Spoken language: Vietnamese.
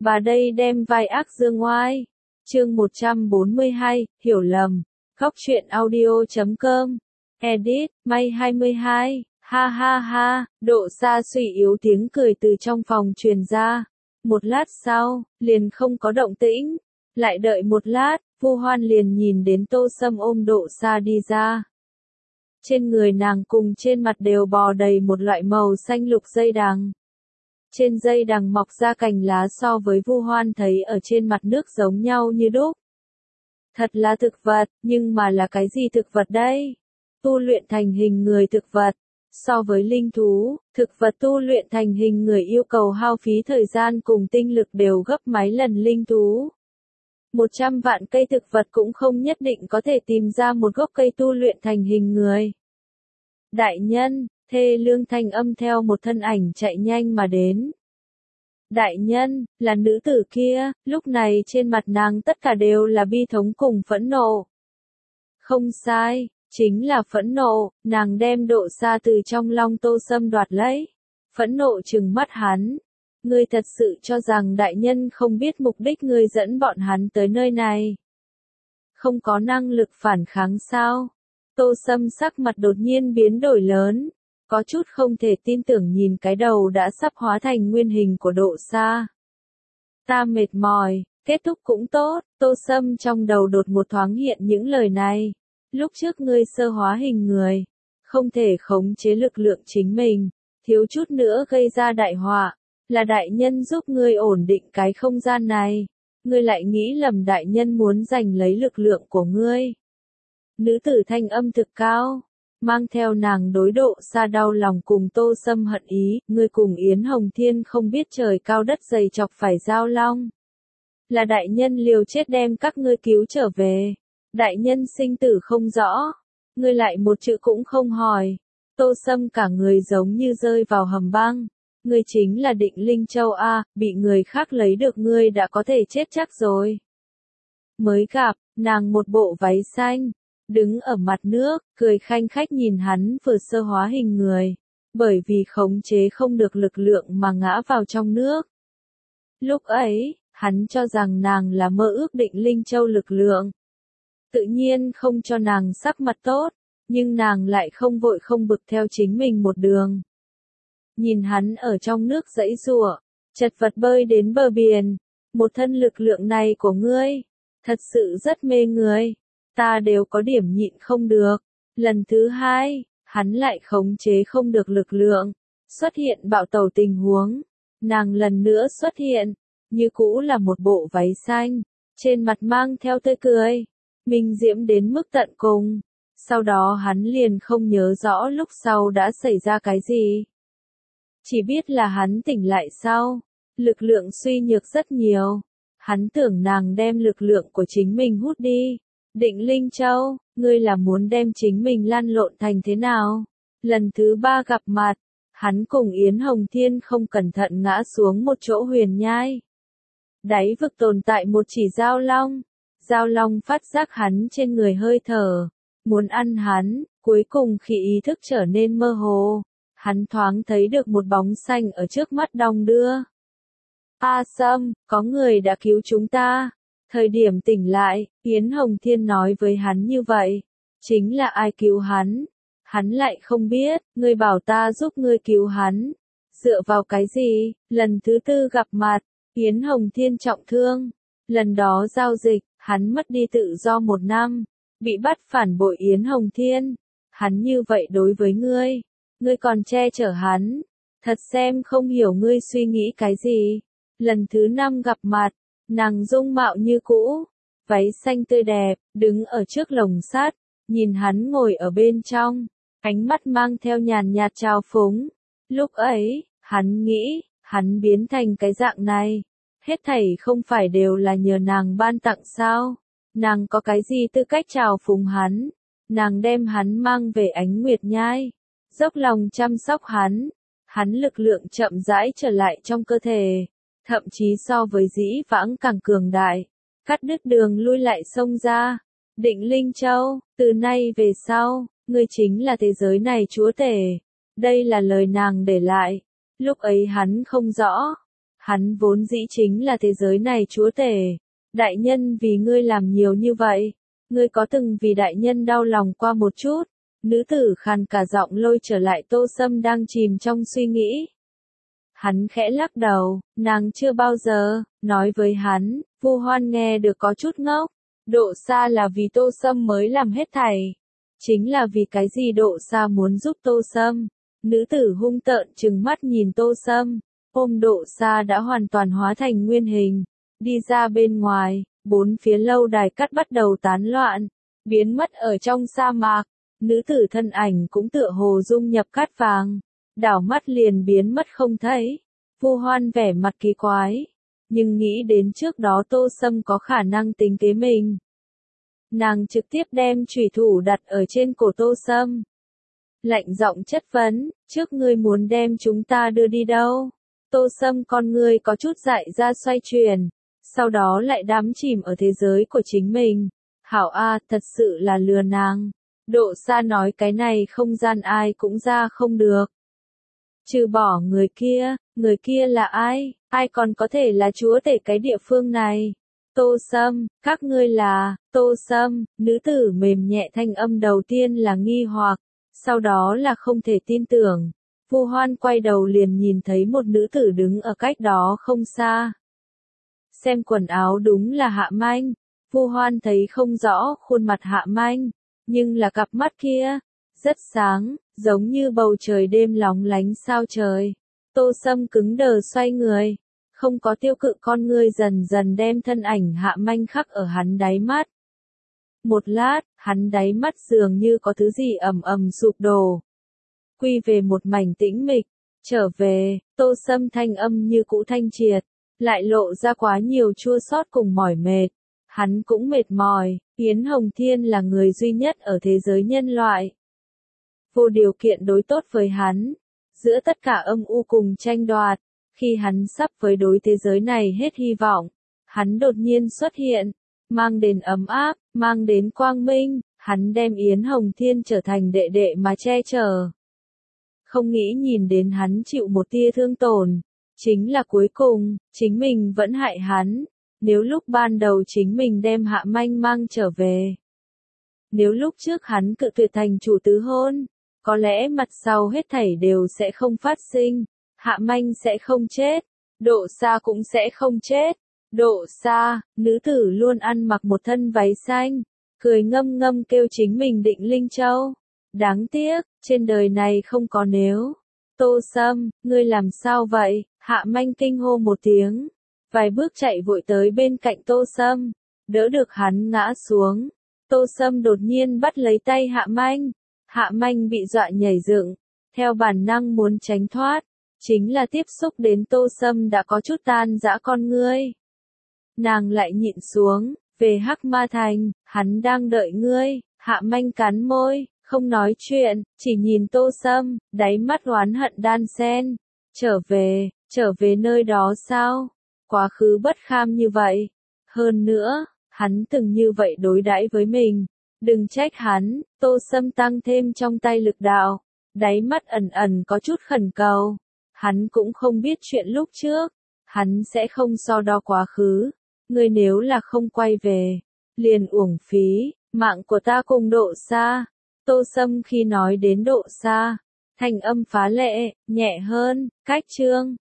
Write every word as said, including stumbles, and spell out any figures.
Bà đây đem vai ác dương oai. Chương một trăm bốn mươi hai, hiểu lầm. Góc truyện audio chấm com. Edit, May hai mươi hai. Ha ha ha, Độ Sa suy yếu tiếng cười từ trong phòng truyền ra. Một lát sau, liền không có động tĩnh. Lại đợi một lát, Vu Hoan liền nhìn đến Tô Sâm ôm Độ Sa đi ra. Trên người nàng cùng trên mặt đều bò đầy một loại màu xanh lục dây đằng. Trên dây đằng mọc ra cành lá so với Vu Hoan thấy ở trên mặt nước giống nhau như đúc. Thật là thực vật, nhưng mà là cái gì thực vật đây? Tu luyện thành hình người thực vật. So với linh thú, thực vật tu luyện thành hình người yêu cầu hao phí thời gian cùng tinh lực đều gấp mấy lần linh thú. Một trăm vạn cây thực vật cũng không nhất định có thể tìm ra một gốc cây tu luyện thành hình người. Đại nhân, thê lương thanh âm theo một thân ảnh chạy nhanh mà đến. Đại nhân, là nữ tử kia, lúc này trên mặt nàng tất cả đều là bi thống cùng phẫn nộ. Không sai, chính là phẫn nộ, nàng đem Độ Sa từ trong lòng Tô Sâm đoạt lấy. Phẫn nộ trừng mắt hắn. Ngươi thật sự cho rằng đại nhân không biết mục đích ngươi dẫn bọn hắn tới nơi này. Không có năng lực phản kháng sao? Tô Sâm sắc mặt đột nhiên biến đổi lớn. Có chút không thể tin tưởng nhìn cái đầu đã sắp hóa thành nguyên hình của Độ Sa. Ta mệt mỏi, kết thúc cũng tốt, Tô Sâm trong đầu đột một thoáng hiện những lời này. Lúc trước ngươi sơ hóa hình người, không thể khống chế lực lượng chính mình, thiếu chút nữa gây ra đại họa, là đại nhân giúp ngươi ổn định cái không gian này, ngươi lại nghĩ lầm đại nhân muốn giành lấy lực lượng của ngươi. Nữ tử thanh âm thực cao, mang theo nàng đối Độ Sa đau lòng cùng Tô Sâm hận ý, ngươi cùng Yến Hồng Thiên không biết trời cao đất dày chọc phải giao long. Là đại nhân liều chết đem các ngươi cứu trở về. Đại nhân sinh tử không rõ, ngươi lại một chữ cũng không hỏi. Tô Sâm cả người giống như rơi vào hầm băng. Ngươi chính là Định Linh Châu a, bị người khác lấy được ngươi đã có thể chết chắc rồi. Mới gặp, nàng một bộ váy xanh, đứng ở mặt nước, cười khanh khách nhìn hắn vừa sơ hóa hình người, bởi vì khống chế không được lực lượng mà ngã vào trong nước. Lúc ấy, hắn cho rằng nàng là mơ ước Định Linh Châu lực lượng. Tự nhiên không cho nàng sắc mặt tốt, nhưng nàng lại không vội không bực theo chính mình một đường. Nhìn hắn ở trong nước giãy giụa, chật vật bơi đến bờ biển, một thân lực lượng này của ngươi, thật sự rất mê người, ta đều có điểm nhịn không được. Lần thứ hai, hắn lại khống chế không được lực lượng, xuất hiện bạo tẩu tình huống, nàng lần nữa xuất hiện, như cũ là một bộ váy xanh, trên mặt mang theo tươi cười. Minh diễm đến mức tận cùng, sau đó hắn liền không nhớ rõ lúc sau đã xảy ra cái gì. Chỉ biết là hắn tỉnh lại sau, lực lượng suy nhược rất nhiều, hắn tưởng nàng đem lực lượng của chính mình hút đi. Định Linh Châu, ngươi là muốn đem chính mình lăn lộn thành thế nào? Lần thứ ba gặp mặt, hắn cùng Yến Hồng Thiên không cẩn thận ngã xuống một chỗ huyền nhai. Đáy vực tồn tại một chỉ giao long. Giao long phát giác hắn trên người hơi thở, muốn ăn hắn, cuối cùng khi ý thức trở nên mơ hồ, hắn thoáng thấy được một bóng xanh ở trước mắt đong đưa. A Sâm, có người đã cứu chúng ta. Thời điểm tỉnh lại, Yến Hồng Thiên nói với hắn như vậy, chính là ai cứu hắn? Hắn lại không biết, ngươi bảo ta giúp ngươi cứu hắn. Dựa vào cái gì? Lần thứ tư gặp mặt, Yến Hồng Thiên trọng thương, lần đó giao dịch. Hắn mất đi tự do một năm, bị bắt phản bội Yến Hồng Thiên. Hắn như vậy đối với ngươi, ngươi còn che chở hắn, thật xem không hiểu ngươi suy nghĩ cái gì. Lần thứ năm gặp mặt, nàng dung mạo như cũ, váy xanh tươi đẹp, đứng ở trước lồng sắt, nhìn hắn ngồi ở bên trong, ánh mắt mang theo nhàn nhạt trào phúng. Lúc ấy, hắn nghĩ, hắn biến thành cái dạng này. Hết thảy không phải đều là nhờ nàng ban tặng sao? Nàng có cái gì tư cách chào phúng hắn? Nàng đem hắn mang về Ánh Nguyệt Nhai, dốc lòng chăm sóc hắn. Hắn lực lượng chậm rãi trở lại trong cơ thể, thậm chí so với dĩ vãng càng cường đại, cắt đứt đường lui lại xông ra. Định Linh Châu, từ nay về sau, ngươi chính là thế giới này chúa tể. Đây là lời nàng để lại. Lúc ấy hắn không rõ. Hắn vốn dĩ chính là thế giới này chúa tể. Đại nhân vì ngươi làm nhiều như vậy. Ngươi có từng vì đại nhân đau lòng qua một chút? Nữ tử khàn cả giọng lôi trở lại Tô Sâm đang chìm trong suy nghĩ. Hắn khẽ lắc đầu, nàng chưa bao giờ, nói với hắn, Vu Hoan nghe được có chút ngốc. Độ Sa là vì Tô Sâm mới làm hết thảy. Chính là vì cái gì Độ Sa muốn giúp Tô Sâm? Nữ tử hung tợn trừng mắt nhìn Tô Sâm, ôm Độ Sa đã hoàn toàn hóa thành nguyên hình, đi ra bên ngoài, bốn phía lâu đài cát bắt đầu tán loạn, biến mất ở trong sa mạc. Nữ tử thân ảnh cũng tựa hồ dung nhập cát vàng, đảo mắt liền biến mất không thấy. Vu Hoan vẻ mặt kỳ quái, nhưng nghĩ đến trước đó Tô Sâm có khả năng tính kế mình. Nàng trực tiếp đem chủy thủ đặt ở trên cổ Tô Sâm. Lạnh giọng chất vấn, trước ngươi muốn đem chúng ta đưa đi đâu? Tô Sâm con ngươi có chút dại ra xoay chuyển, sau đó lại đắm chìm ở thế giới của chính mình. Hảo A, thật sự là lừa nàng. Độ Sa nói cái này không gian ai cũng ra không được. Trừ bỏ người kia, người kia là ai? Ai còn có thể là chúa tể cái địa phương này? Tô Sâm, các ngươi là, Tô Sâm, nữ tử mềm nhẹ thanh âm đầu tiên là nghi hoặc, sau đó là không thể tin tưởng. Vu Hoan quay đầu liền nhìn thấy một nữ tử đứng ở cách đó không xa. Xem quần áo đúng là Hạ Manh. Vu Hoan thấy không rõ khuôn mặt Hạ Manh, nhưng là cặp mắt kia, rất sáng, giống như bầu trời đêm lóng lánh sao trời. Tô Sâm cứng đờ xoay người, không có tiêu cự con ngươi dần dần đem thân ảnh Hạ Manh khắc ở hắn đáy mắt. Một lát, hắn đáy mắt dường như có thứ gì ầm ầm sụp đổ. Quy về một mảnh tĩnh mịch, trở về, Tô Sâm thanh âm như cũ thanh triệt, lại lộ ra quá nhiều chua xót cùng mỏi mệt. Hắn cũng mệt mỏi, Yến Hồng Thiên là người duy nhất ở thế giới nhân loại. Vô điều kiện đối tốt với hắn, giữa tất cả âm u cùng tranh đoạt, khi hắn sắp với đối thế giới này hết hy vọng, hắn đột nhiên xuất hiện, mang đến ấm áp, mang đến quang minh, hắn đem Yến Hồng Thiên trở thành đệ đệ mà che chở. Không nghĩ nhìn đến hắn chịu một tia thương tổn, chính là cuối cùng, chính mình vẫn hại hắn. Nếu lúc ban đầu chính mình đem Hạ Manh mang trở về, nếu lúc trước hắn cự tuyệt thành chủ tứ hôn, có lẽ mặt sau hết thảy đều sẽ không phát sinh. Hạ Manh sẽ không chết, Độ Sa cũng sẽ không chết. Độ Sa, nữ tử luôn ăn mặc một thân váy xanh, cười ngâm ngâm kêu chính mình Định Linh Châu. Đáng tiếc, trên đời này không có nếu. Tô Sâm, ngươi làm sao vậy? Hạ Manh kinh hô một tiếng, vài bước chạy vội tới bên cạnh Tô Sâm, đỡ được hắn ngã xuống. Tô Sâm đột nhiên bắt lấy tay Hạ Manh, Hạ Manh bị dọa nhảy dựng, theo bản năng muốn tránh thoát, chính là tiếp xúc đến Tô Sâm đã có chút tan rã con ngươi. Nàng lại nhịn xuống, về Hắc Ma Thành, hắn đang đợi ngươi. Hạ Manh cắn môi, không nói chuyện, chỉ nhìn Tô Sâm, đáy mắt oán hận đan xen. Trở về, trở về nơi đó sao? Quá khứ bất kham như vậy. Hơn nữa, hắn từng như vậy đối đãi với mình. Đừng trách hắn. Tô Sâm tăng thêm trong tay lực đạo, đáy mắt ẩn ẩn có chút khẩn cầu. Hắn cũng không biết chuyện lúc trước, hắn sẽ không so đo quá khứ. Ngươi nếu là không quay về, liền uổng phí mạng của ta cùng Độ Sa. Tô Sâm khi nói đến Độ Sa, thanh âm phá lệ, nhẹ hơn, cách chương